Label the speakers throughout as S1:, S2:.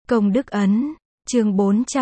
S1: Công đức ấn, chương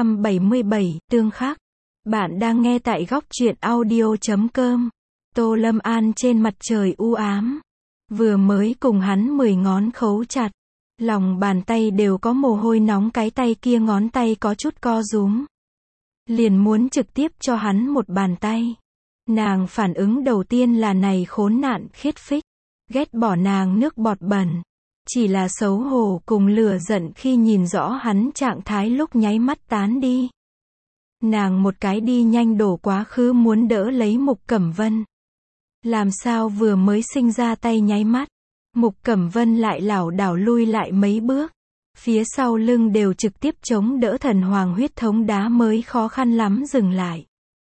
S1: 477, tương khắc. Bạn đang nghe tại góc truyện audio.com. Tô Lâm An trên mặt trời u ám. Vừa mới cùng hắn 10 ngón khấu chặt. Lòng bàn tay đều có mồ hôi nóng, cái tay kia ngón tay có chút co rúm. Liền muốn trực tiếp cho hắn một bàn tay. Nàng phản ứng đầu tiên là này khốn nạn khiết phích. Ghét bỏ nàng nước bọt bẩn. Chỉ là xấu hổ cùng lửa giận khi nhìn rõ hắn trạng thái lúc nháy mắt tán đi. Nàng một cái đi nhanh đổ quá khứ muốn đỡ lấy Mục Cẩm Vân. Làm sao vừa mới sinh ra tay nháy mắt, Mục Cẩm Vân lại lảo đảo lui lại mấy bước. Phía sau lưng đều trực tiếp chống đỡ thần hoàng huyết thống đá mới khó khăn lắm dừng lại.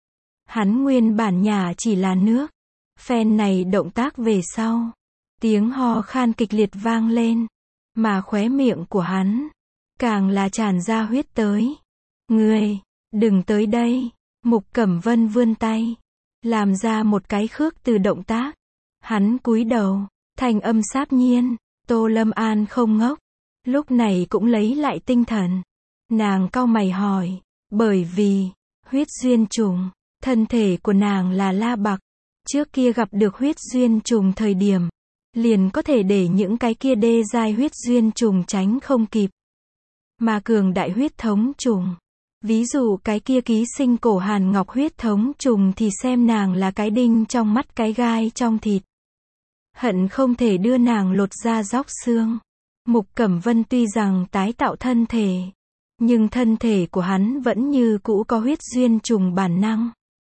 S1: Hắn nguyên bản nhà chỉ là nước. Phen này động tác về sau. Tiếng ho khan kịch liệt vang lên. Mà khóe miệng của hắn càng là tràn ra huyết tới. Ngươi, đừng tới đây. Mục Cẩm Vân vươn tay. Làm ra một cái khước từ động tác. Hắn cúi đầu. Thanh âm sáp nhiên. Tô Lâm An không ngốc. Lúc này cũng lấy lại tinh thần. Nàng cau mày hỏi. Bởi vì, huyết duyên trùng. Thân thể của nàng là La Bạc. Trước kia gặp được huyết duyên trùng thời điểm. Liền có thể để những cái kia đê giai huyết duyên trùng tránh không kịp. Mà cường đại huyết thống trùng. Ví dụ cái kia ký sinh cổ hàn ngọc huyết thống trùng thì xem nàng là cái đinh trong mắt, cái gai trong thịt. Hận không thể đưa nàng lột da róc xương. Mục Cẩm Vân tuy rằng tái tạo thân thể. Nhưng thân thể của hắn vẫn như cũ có huyết duyên trùng bản năng.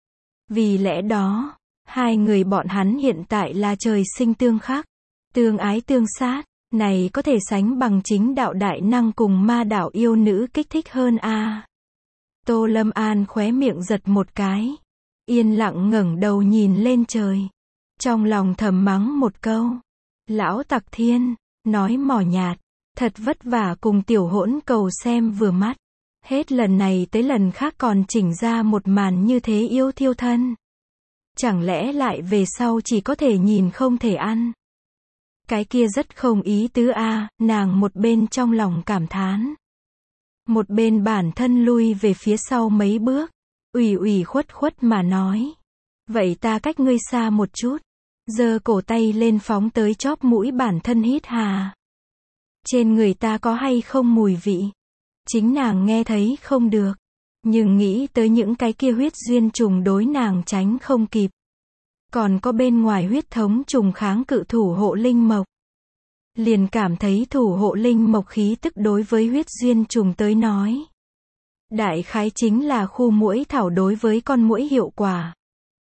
S1: Vì lẽ đó, hai người bọn hắn hiện tại là trời sinh tương khắc. Tương ái tương sát, này có thể sánh bằng chính đạo đại năng cùng ma đạo yêu nữ kích thích hơn a. Tô Lâm An khóe miệng giật một cái. Yên lặng ngẩng đầu nhìn lên trời. Trong lòng thầm mắng một câu. Lão tặc thiên, nói mỏ nhạt. Thật vất vả cùng tiểu hỗn cầu xem vừa mắt. Hết lần này tới lần khác còn chỉnh ra một màn như thế yêu thiêu thân. Chẳng lẽ lại về sau chỉ có thể nhìn không thể ăn. Cái kia rất không ý tứ a, nàng một bên trong lòng cảm thán. Một bên bản thân lui về phía sau mấy bước. Ủy khuất khuất mà nói. Vậy ta cách ngươi xa một chút. Giơ cổ tay lên phóng tới chóp mũi bản thân hít hà. Trên người ta có hay không mùi vị? Chính nàng nghe thấy không được. Nhưng nghĩ tới những cái kia huyết duyên trùng đối nàng tránh không kịp. Còn có bên ngoài huyết thống trùng kháng cự thủ hộ linh mộc. Liền cảm thấy thủ hộ linh mộc khí tức đối với huyết duyên trùng tới nói. Đại khái chính là khu muỗi thảo đối với con muỗi hiệu quả.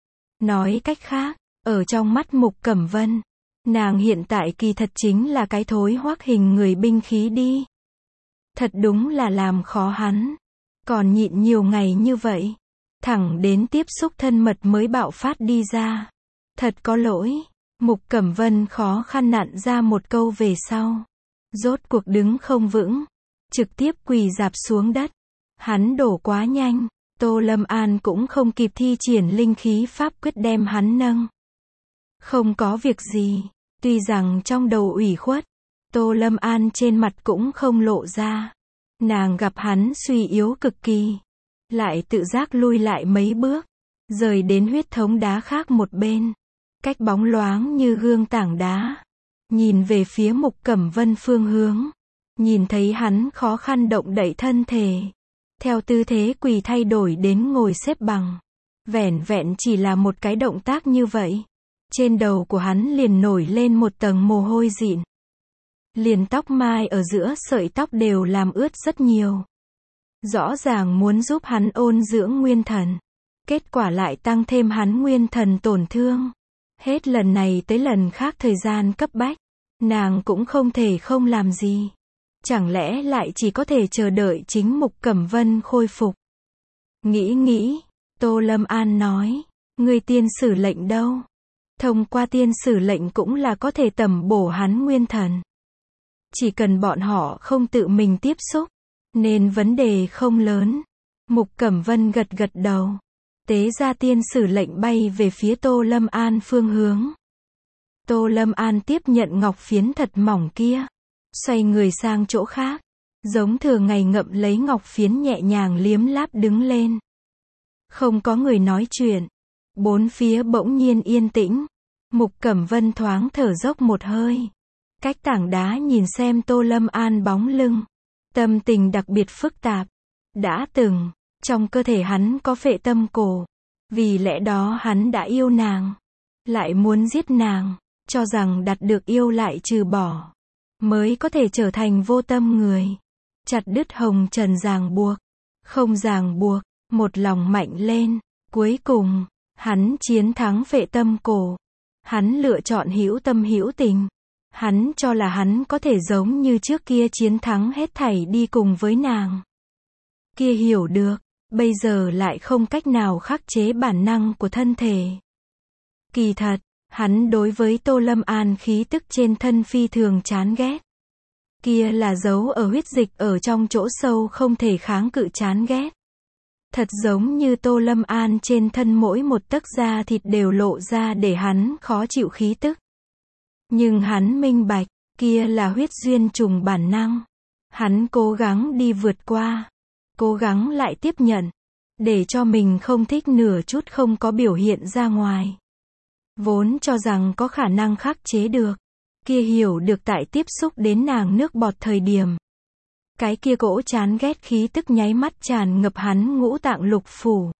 S1: Nói cách khác, ở trong mắt Mục Cẩm Vân, nàng hiện tại kỳ thật chính là cái thối hoắc hình người binh khí đi. Thật đúng là làm khó hắn. Còn nhịn nhiều ngày như vậy. Thẳng đến tiếp xúc thân mật mới bạo phát đi ra. Thật có lỗi. Mục Cẩm Vân khó khăn nặn ra một câu về sau. Rốt cuộc đứng không vững. Trực tiếp quỳ rạp xuống đất. Hắn đổ quá nhanh. Tô Lâm An cũng không kịp thi triển linh khí pháp quyết đem hắn nâng. Không có việc gì. Tuy rằng trong đầu ủy khuất. Tô Lâm An trên mặt cũng không lộ ra. Nàng gặp hắn suy yếu cực kỳ. Lại tự giác lui lại mấy bước. Rời đến huyết thống đá khác một bên. Cách bóng loáng như gương tảng đá. Nhìn về phía Mục Cẩm Vân phương hướng. Nhìn thấy hắn khó khăn động đậy thân thể. Theo tư thế quỳ thay đổi đến ngồi xếp bằng. Vẻn vẹn chỉ là một cái động tác như vậy. Trên đầu của hắn liền nổi lên một tầng mồ hôi dịn. Liền tóc mai ở giữa sợi tóc đều làm ướt rất nhiều. Rõ ràng muốn giúp hắn ôn dưỡng nguyên thần. Kết quả lại tăng thêm hắn nguyên thần tổn thương. Hết lần này tới lần khác thời gian cấp bách. Nàng cũng không thể không làm gì. Chẳng lẽ lại chỉ có thể chờ đợi chính Mục Cẩm Vân khôi phục. Nghĩ, Tô Lâm An nói. Người tiên sử lệnh đâu? Thông qua tiên sử lệnh cũng là có thể tầm bổ hắn nguyên thần. Chỉ cần bọn họ không tự mình tiếp xúc. Nên vấn đề không lớn. Mục Cẩm Vân gật gật đầu. Tế ra tiên sử lệnh bay về phía Tô Lâm An phương hướng. Tô Lâm An tiếp nhận ngọc phiến thật mỏng kia. Xoay người sang chỗ khác. Giống thường ngày ngậm lấy ngọc phiến nhẹ nhàng liếm láp đứng lên. Không có người nói chuyện. Bốn phía bỗng nhiên yên tĩnh. Mục Cẩm Vân thoáng thở dốc một hơi. Cách tảng đá nhìn xem Tô Lâm An bóng lưng. Tâm tình đặc biệt phức tạp. Đã từng, trong cơ thể hắn có phệ tâm cổ. Vì lẽ đó hắn đã yêu nàng. Lại muốn giết nàng. Cho rằng đạt được yêu lại trừ bỏ. Mới có thể trở thành vô tâm người. Chặt đứt hồng trần ràng buộc. Không ràng buộc, một lòng mạnh lên. Cuối cùng, hắn chiến thắng phệ tâm cổ. Hắn lựa chọn hữu tâm hữu tình. Hắn cho là hắn có thể giống như trước kia chiến thắng hết thảy đi cùng với nàng. Kia hiểu được, bây giờ lại không cách nào khắc chế bản năng của thân thể. Kỳ thật, hắn đối với Tô Lâm An khí tức trên thân phi thường chán ghét. Kia là dấu ở huyết dịch ở trong chỗ sâu không thể kháng cự chán ghét. Thật giống như Tô Lâm An trên thân mỗi một tấc da thịt đều lộ ra để hắn khó chịu khí tức. Nhưng hắn minh bạch, kia là huyết duyên trùng bản năng. Hắn cố gắng đi vượt qua. Cố gắng lại tiếp nhận. Để cho mình không thích nửa chút không có biểu hiện ra ngoài. Vốn cho rằng có khả năng khắc chế được. Kia hiểu được tại tiếp xúc đến nàng nước bọt thời điểm. Cái kia cỗ chán ghét khí tức nháy mắt tràn ngập hắn ngũ tạng lục phủ.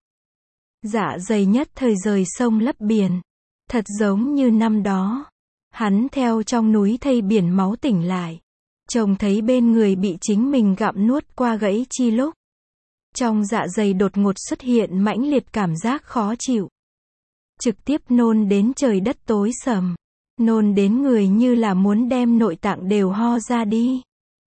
S1: Dạ dày nhất thời rời sông lấp biển. Thật giống như năm đó. Hắn theo trong núi thây biển máu tỉnh lại. Trông thấy bên người bị chính mình gặm nuốt qua gãy chi lúc. Trong dạ dày đột ngột xuất hiện mãnh liệt cảm giác khó chịu. Trực tiếp nôn đến trời đất tối sầm. Nôn đến người như là muốn đem nội tạng đều ho ra đi.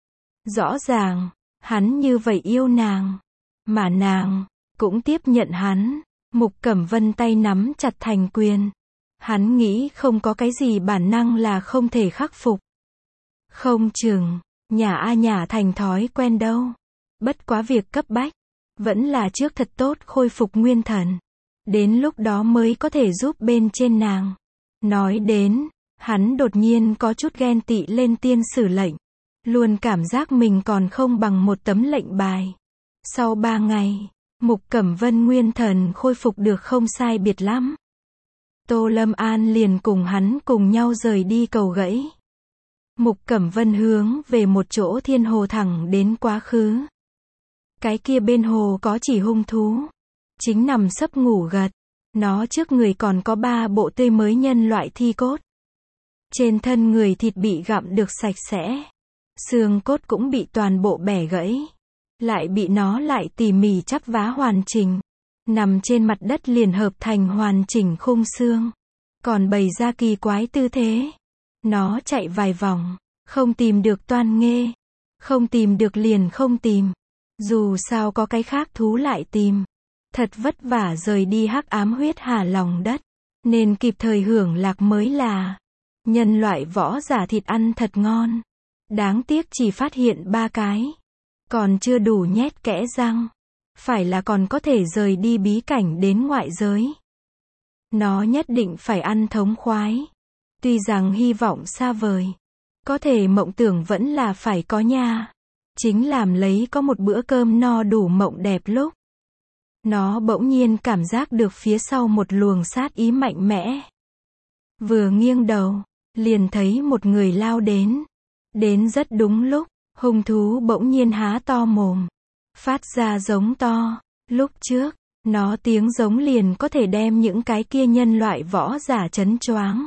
S1: Rõ ràng, hắn như vậy yêu nàng. Mà nàng, cũng tiếp nhận hắn. Mục Cẩm Vân tay nắm chặt thành quyền. Hắn nghĩ không có cái gì bản năng là không thể khắc phục. Không chừng, nhả thành thói quen đâu. Bất quá việc cấp bách. Vẫn là trước thật tốt khôi phục nguyên thần. Đến lúc đó mới có thể giúp bên trên nàng. Nói đến, hắn đột nhiên có chút ghen tị lên tiên sử lệnh. Luôn cảm giác mình còn không bằng một tấm lệnh bài. Sau 3 ngày, Mục Cẩm Vân nguyên thần khôi phục được không sai biệt lắm. Tô Lâm An liền cùng hắn cùng nhau rời đi cầu gãy. Mục Cẩm Vân hướng về một chỗ thiên hồ thẳng đến quá khứ. Cái kia bên hồ có chỉ hung thú. Chính nằm sấp ngủ gật. Nó trước người còn có 3 bộ tươi mới nhân loại thi cốt. Trên thân người thịt bị gặm được sạch sẽ. Xương cốt cũng bị toàn bộ bẻ gãy. Lại bị nó lại tỉ mỉ chắp vá hoàn chỉnh. Nằm trên mặt đất liền hợp thành hoàn chỉnh khung xương. Còn bày ra kỳ quái tư thế. Nó chạy vài vòng. Không tìm được toan nghê. Không tìm được liền không tìm. Dù sao có cái khác thú lại tìm. Thật vất vả rời đi hắc ám huyết hà lòng đất. Nên kịp thời hưởng lạc mới là. Nhân loại võ giả thịt ăn thật ngon. Đáng tiếc chỉ phát hiện 3 cái. Còn chưa đủ nhét kẽ răng. Phải là còn có thể rời đi bí cảnh đến ngoại giới. Nó nhất định phải ăn thống khoái. Tuy rằng hy vọng xa vời. Có thể mộng tưởng vẫn là phải có nha. Chính làm lấy có một bữa cơm no đủ mộng đẹp lúc. Nó bỗng nhiên cảm giác được phía sau một luồng sát ý mạnh mẽ. Vừa nghiêng đầu, liền thấy một người lao đến. Đến rất đúng lúc, hung thú bỗng nhiên há to mồm. Phát ra giống to. Lúc trước, nó tiếng giống liền có thể đem những cái kia nhân loại võ giả chấn choáng.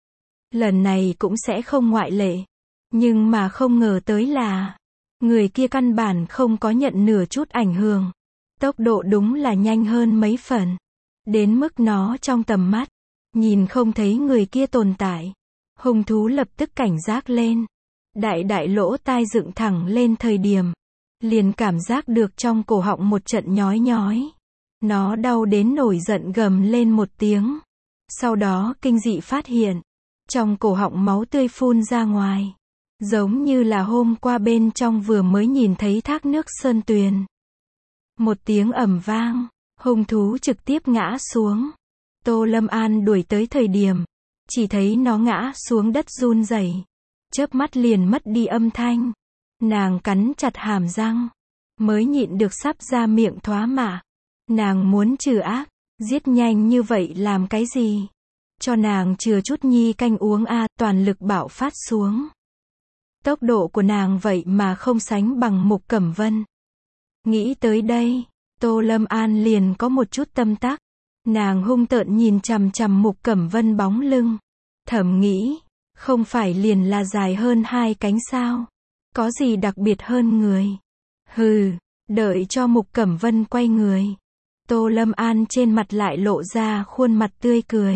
S1: Lần này cũng sẽ không ngoại lệ. Nhưng mà không ngờ tới là, người kia căn bản không có nhận nửa chút ảnh hưởng. Tốc độ đúng là nhanh hơn mấy phần. Đến mức nó trong tầm mắt, nhìn không thấy người kia tồn tại. Hung thú lập tức cảnh giác lên. Đại lỗ tai dựng thẳng lên thời điểm. Liền cảm giác được trong cổ họng một trận nhói nhói. Nó đau đến nổi giận gầm lên một tiếng. Sau đó kinh dị phát hiện. Trong cổ họng máu tươi phun ra ngoài. Giống như là hôm qua bên trong vừa mới nhìn thấy thác nước sơn tuyền. Một tiếng ầm vang. Hung thú trực tiếp ngã xuống. Tô Lâm An đuổi tới thời điểm. Chỉ thấy nó ngã xuống đất run rẩy. Chớp mắt liền mất đi âm thanh. Nàng cắn chặt hàm răng, mới nhịn được sắp ra miệng thoá mạ. Nàng muốn trừ ác, giết nhanh như vậy làm cái gì? Cho nàng chừa chút nhi canh uống a, toàn lực bạo phát xuống. Tốc độ của nàng vậy mà không sánh bằng Mục Cẩm Vân. Nghĩ tới đây, Tô Lâm An liền có một chút tâm tắc. Nàng hung tợn nhìn chằm chằm Mục Cẩm Vân bóng lưng. Thầm nghĩ, không phải liền là dài hơn 2 cánh sao? Có gì đặc biệt hơn người? Hừ, đợi cho Mục Cẩm Vân quay người. Tô Lâm An trên mặt lại lộ ra khuôn mặt tươi cười.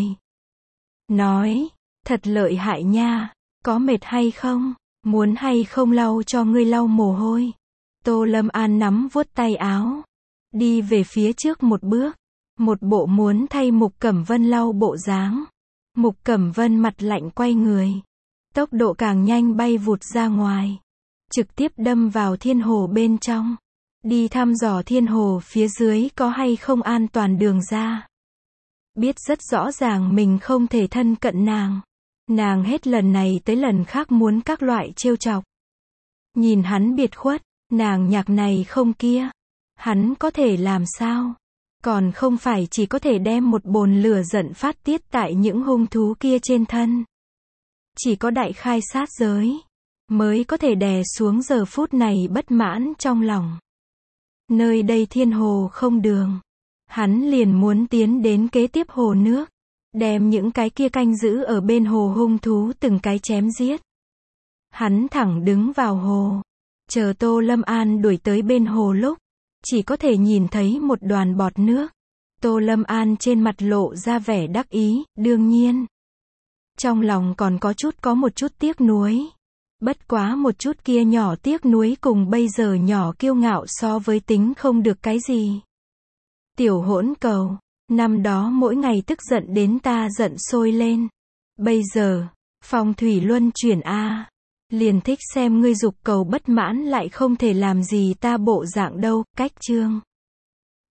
S1: Nói, thật lợi hại nha, có mệt hay không? Muốn hay không lau cho ngươi lau mồ hôi? Tô Lâm An nắm vuốt tay áo, đi về phía trước một bước, một bộ muốn thay Mục Cẩm Vân lau bộ dáng. Mục Cẩm Vân mặt lạnh quay người, tốc độ càng nhanh bay vụt ra ngoài, trực tiếp đâm vào thiên hồ bên trong, đi thăm dò thiên hồ phía dưới có hay không an toàn đường ra. Biết rất rõ ràng mình không thể thân cận nàng. Nàng hết lần này tới lần khác muốn các loại trêu chọc. Nhìn hắn biệt khuất, nàng nhạc này không kia. Hắn có thể làm sao? Còn không phải chỉ có thể đem một bồn lửa giận phát tiết tại những hung thú kia trên thân. Chỉ có đại khai sát giới, mới có thể đè xuống giờ phút này bất mãn trong lòng. Nơi đây thiên hồ không đường. Hắn liền muốn tiến đến kế tiếp hồ nước. Đem những cái kia canh giữ ở bên hồ hung thú từng cái chém giết. Hắn thẳng đứng vào hồ. Chờ Tô Lâm An đuổi tới bên hồ lúc, chỉ có thể nhìn thấy một đoàn bọt nước. Tô Lâm An trên mặt lộ ra vẻ đắc ý, đương nhiên. Trong lòng còn có một chút tiếc nuối. Bất quá một chút kia nhỏ tiếc nuối cùng bây giờ nhỏ kiêu ngạo so với tính không được cái gì. Tiểu hỗn cầu, năm đó mỗi ngày tức giận đến ta giận sôi lên. Bây giờ, phong thủy luân chuyển a, liền thích xem ngươi dục cầu bất mãn lại không thể làm gì ta bộ dạng đâu. Cách chương